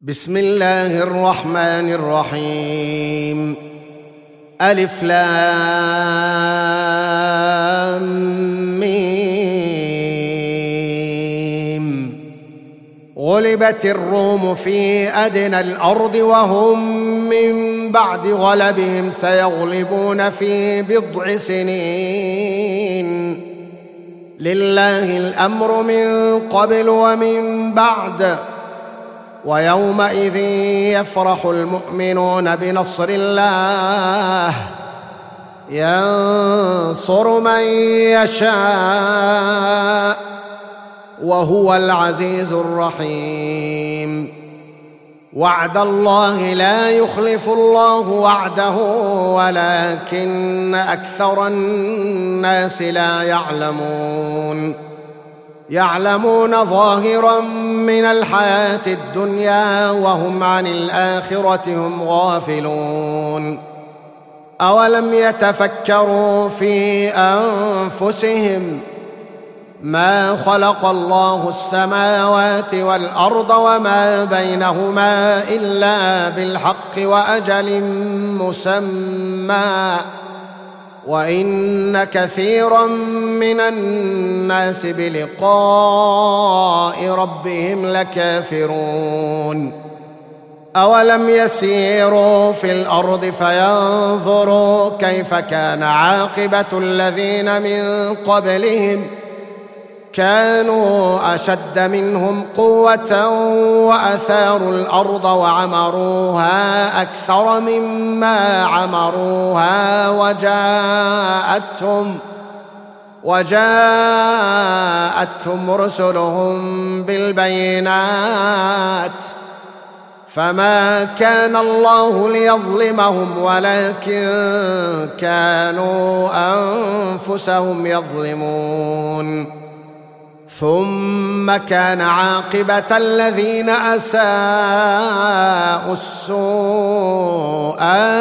بسم الله الرحمن الرحيم. ألف لام ميم. غلبت الروم في أدنى الأرض وهم من بعد غلبهم سيغلبون في بضع سنين. لله الأمر من قبل ومن بعد، ويومئذ يفرح المؤمنون بنصر الله ينصر من يشاء وهو العزيز الرحيم. وعد الله لا يخلف الله وعده ولكن أكثر الناس لا يعلمون ظاهرا من الحياة الدنيا وهم عن الآخرة هم غافلون. أولم يتفكروا في أنفسهم ما خلق الله السماوات والأرض وما بينهما إلا بالحق وأجل مسمى وإن كثيرا من الناس بلقاء ربهم لكافرون. أولم يسيروا في الأرض فينظروا كيف كان عاقبة الذين من قبلهم كانوا أشد منهم قوة وأثاروا الأرض وعمروها أكثر مما عمروها وجاءتهم رسلهم بالبينات فما كان الله ليظلمهم ولكن كانوا أنفسهم يظلمون. ثم كان عاقبة الذين أساءوا السوء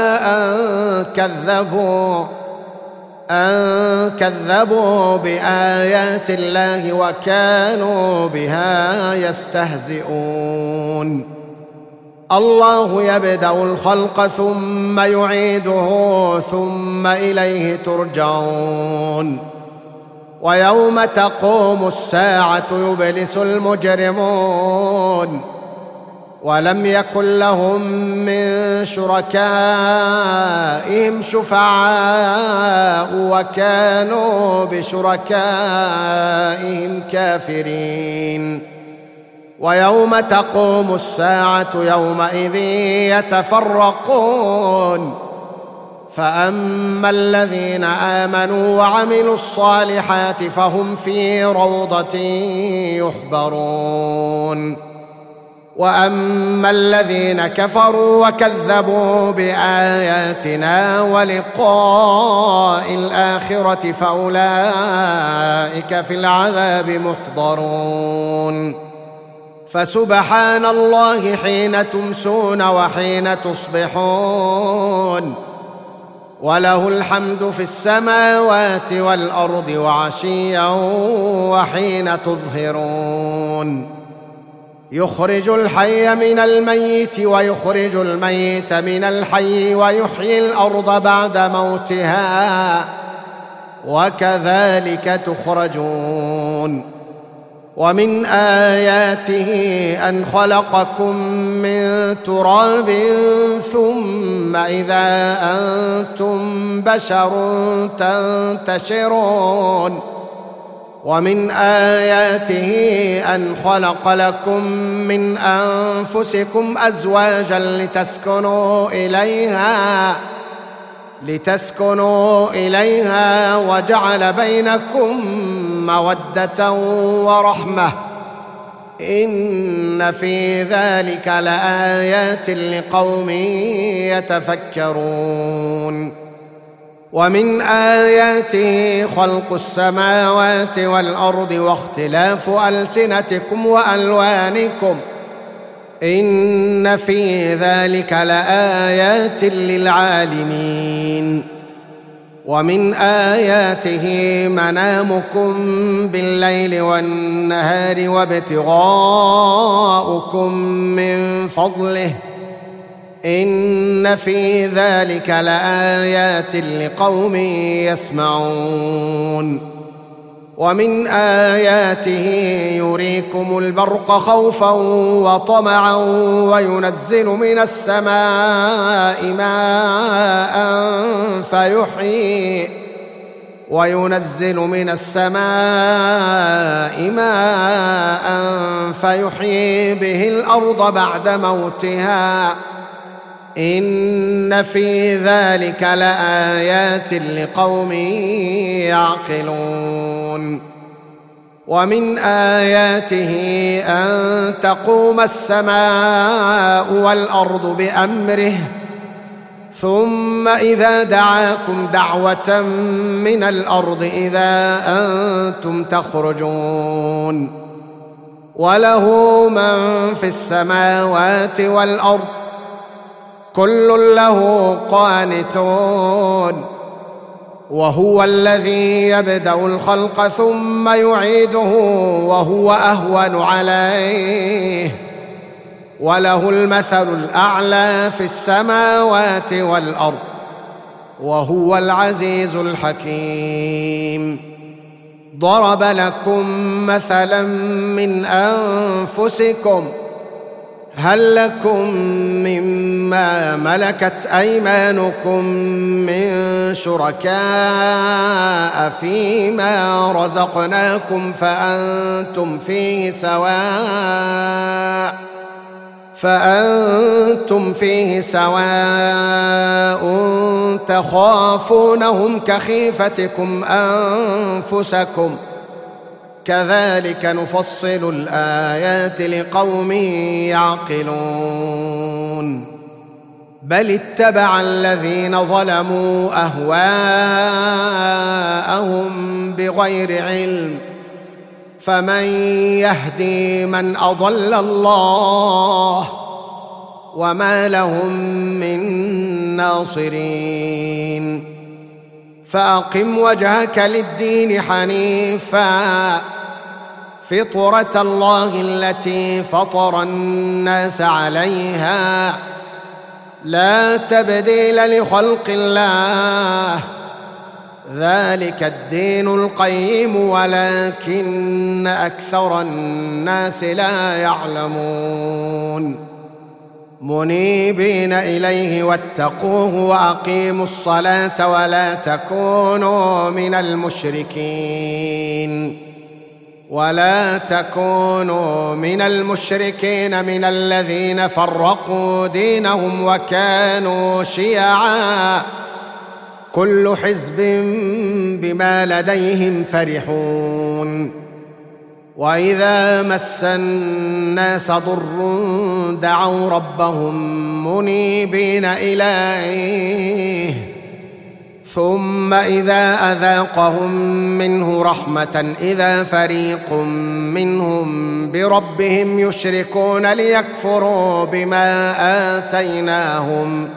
أن كذبوا بآيات الله وكانوا بها يستهزئون. الله يبدأ الخلق ثم يعيده ثم إليه ترجعون. ويوم تقوم الساعة يبلس المجرمون ولم يكن لهم من شركائهم شفعاء وكانوا بشركائهم كافرين. ويوم تقوم الساعة يومئذ يتفرقون فأما الذين آمنوا وعملوا الصالحات فهم في روضة يحبرون. وأما الذين كفروا وكذبوا بآياتنا ولقاء الآخرة فأولئك في العذاب محضرون. فسبحان الله حين تمسون وحين تصبحون وله الحمد في السماوات والأرض وعشيا وحين تظهرون. يخرج الحي من الميت ويخرج الميت من الحي ويحيي الأرض بعد موتها وكذلك تخرجون. ومن آياته أن خلقكم من تراب ثم إذا أنتم بشر تنتشرون. ومن آياته أن خلق لكم من أنفسكم أزواجا لتسكنوا إليها وجعل بينكم مودة ورحمة إن في ذلك لآيات لقوم يتفكرون. ومن آياته خلق السماوات والأرض واختلاف ألسنتكم وألوانكم إن في ذلك لآيات للعالمين. ومن آياته منامكم بالليل والنهار وابتغاؤكم من فضله إن في ذلك لآيات لقوم يسمعون ومن آياته يريكم البرق خوفا وطمعا وينزل من السماء ماء فيحيي به الأرض بعد موتها إن في ذلك لآيات لقوم يعقلون ومن آياته أن تقوم السماء والأرض بأمره ثم إذا دعاكم دعوة من الأرض إذا أنتم تخرجون وله من في السماوات والأرض كل له قانتون وهو الذي يبدأ الخلق ثم يعيده وهو أهون عليه وله المثل الأعلى في السماوات والأرض وهو العزيز الحكيم ضرب لكم مثلا من أنفسكم هل لكم مما ملكت أيمانكم من شركاء فيما رزقناكم فأنتم فيه سواء تخافونهم كخيفتكم أنفسكم كذلك نفصل الآيات لقوم يعقلون بل اتبع الذين ظلموا أهواءهم بغير علم فمن يهدي من أضل الله وما لهم من ناصرين فأقم وجهك للدين حنيفا فطرة الله التي فطر الناس عليها لا تبديل لخلق الله ذلك الدين القيم ولكن أكثر الناس لا يعلمون منيبين إليه واتقوه وأقيموا الصلاة ولا تكونوا من المشركين من الذين فرقوا دينهم وكانوا شيعا كل حزب بما لديهم فرحون وإذا مس الناس ضر دعوا ربهم منيبين إليه ثم إذا أذاقهم منه رحمة إذا فريق منهم بربهم يشركون ليكفروا بما آتيناهم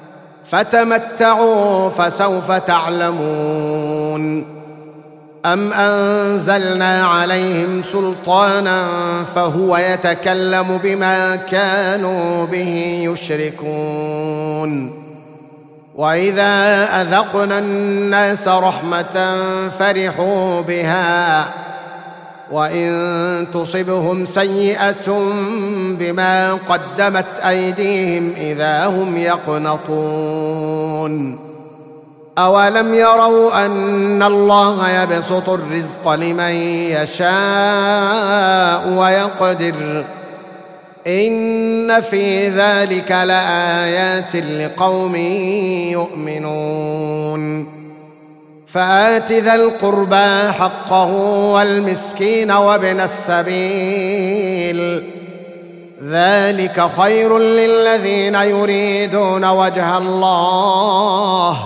فتمتعوا فسوف تعلمون أم أنزلنا عليهم سلطانا فهو يتكلم بما كانوا به يشركون وإذا أذقنا الناس رحمة فرحوا بها وإن تصبهم سيئة بما قدمت أيديهم إذا هم يقنطون أولم يروا أن الله يبسط الرزق لمن يشاء ويقدر إن في ذلك لآيات لقوم يؤمنون فآت ذا القربى حقه والمسكين وابن السبيل ذلك خير للذين يريدون وجه الله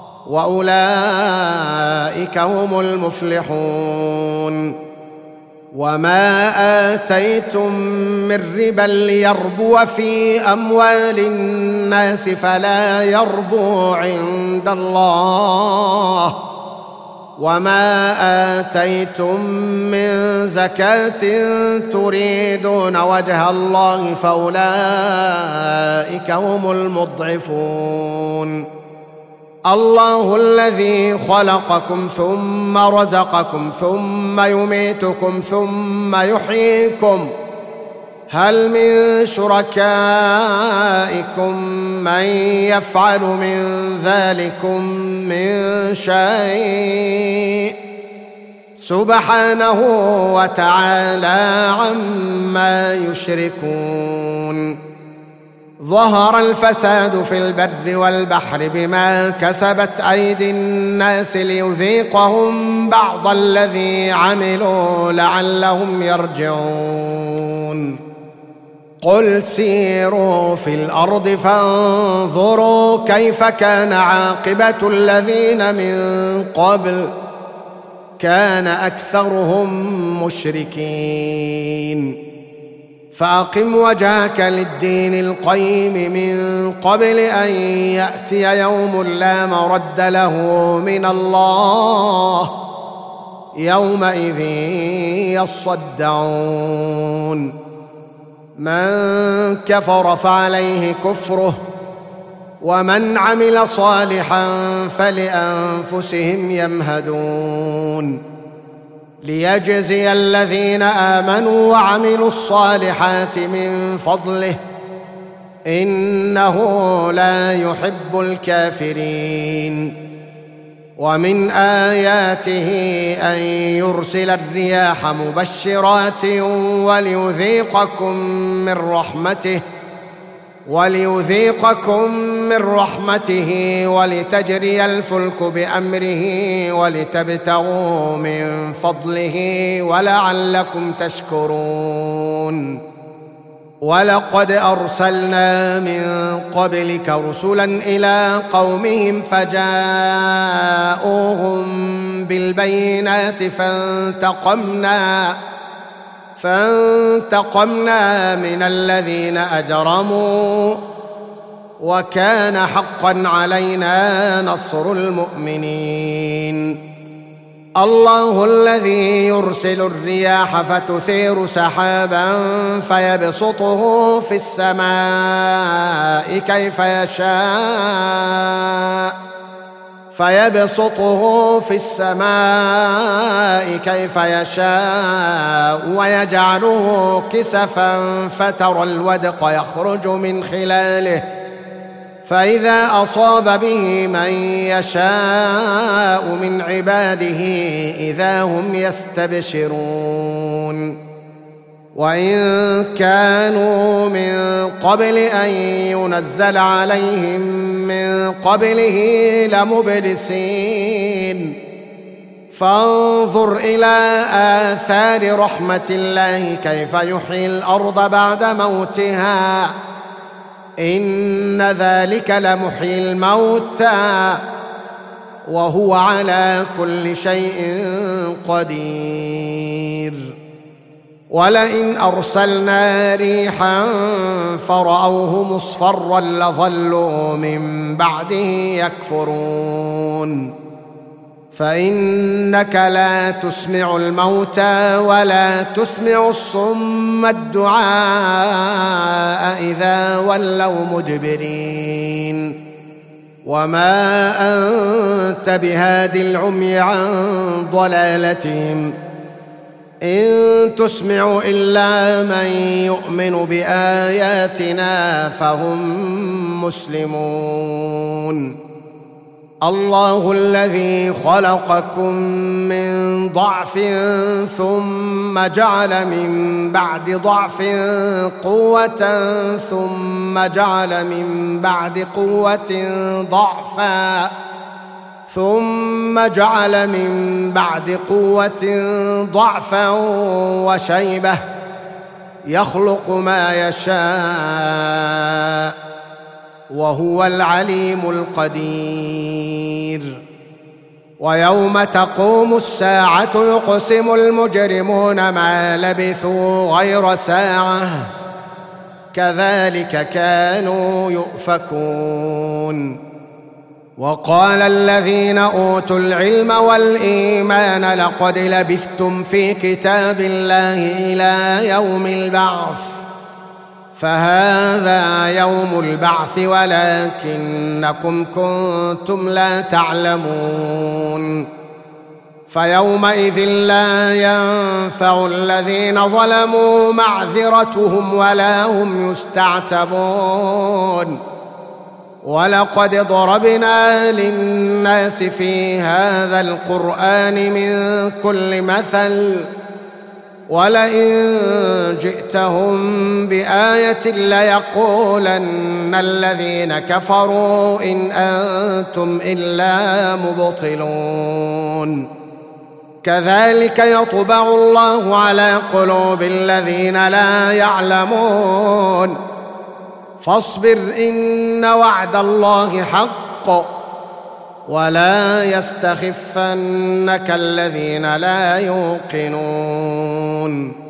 وأولئك هم المفلحون وما آتيتم من ربا ليربو في أموال الناس فلا يربو عند الله، وما آتيتم من زكاة تريدون وجه الله فأولئك هم المضعفون. الله الذي خلقكم ثم رزقكم ثم يميتكم ثم يحييكم، هل من شركائكم من يفعل من ذلكم من شيء؟ سبحانه وتعالى عما يشركون. ظهر الفساد في البر والبحر بما كسبت أيدي الناس ليذيقهم بعض الذي عملوا لعلهم يرجعون. قل سيروا في الأرض فانظروا كيف كان عاقبة الذين من قبل، كان أكثرهم مشركين. فأقم وجهك للدين القيم من قبل أن يأتي يوم لا مرد له من الله، يومئذ يصدعون. من كفر فعليه كفره، ومن عمل صالحا فلأنفسهم يمهدون، ليجزي الذين آمنوا وعملوا الصالحات من فضله، إنه لا يحب الكافرين. ومن آياته أن يرسل الرياح مبشرات وليذيقكم من رحمته ولتجري الفلك بأمره ولتبتغوا من فضله ولعلكم تشكرون. ولقد أرسلنا من قبلك رسلا إلى قومهم فجاءوهم بالبينات فانتقمنا من الذين أجرموا، وكان حقا علينا نصر المؤمنين. الله الذي يرسل الرياح فتثير سحابا فيبسطه في السماء كيف يشاء ويجعله كسفا فترى الودق يخرج من خلاله، فإذا أصاب به من يشاء من عباده إذا هم يستبشرون. وإن كانوا من قبل أن ينزل عليهم من قبله لمبلسين، فانظر إلى آثار رحمة الله كيف يحيي الأرض بعد موتها، إن ذلك لمحيي الموتى وهو على كل شيء قدير. ولئن أرسلنا ريحا فرأوه مصفرا لظلوا من بعده يكفرون. فإنك لا تسمع الموتى ولا تسمع الصم الدعاء إذا ولوا مدبرين، وما أنت بهادي العمي عن ضلالتهم، إن تسمع إلا من يؤمن بآياتنا فهم مسلمون. الله الذي خلقكم من ضعف ثم جعل من بعد ضعف قوة ثم جعل من بعد قوة ضعفا ثم جعل من بعد قوة ضعفا وشيبة، يخلق ما يشاء وهو العليم القدير. ويوم تقوم الساعة يقسم المجرمون ما لبثوا غير ساعة كذلك كانوا يؤفكون. وقال الذين أوتوا العلم والإيمان لقد لبثتم في كتاب الله إلى يوم البعث فهذا يوم البعث ولكنكم كنتم لا تعلمون. فيومئذ لا ينفع الذين ظلموا معذرتهم ولا هم يستعتبون. ولقد ضربنا للناس في هذا القرآن من كل مثل ولئن جئتهم بآية ليقولن الذين كفروا إن أنتم إلا مبطلون. كذلك يطبع الله على قلوب الذين لا يعلمون. فاصبر إن وعد الله حق ولا يستخفنك الذين لا يوقنون.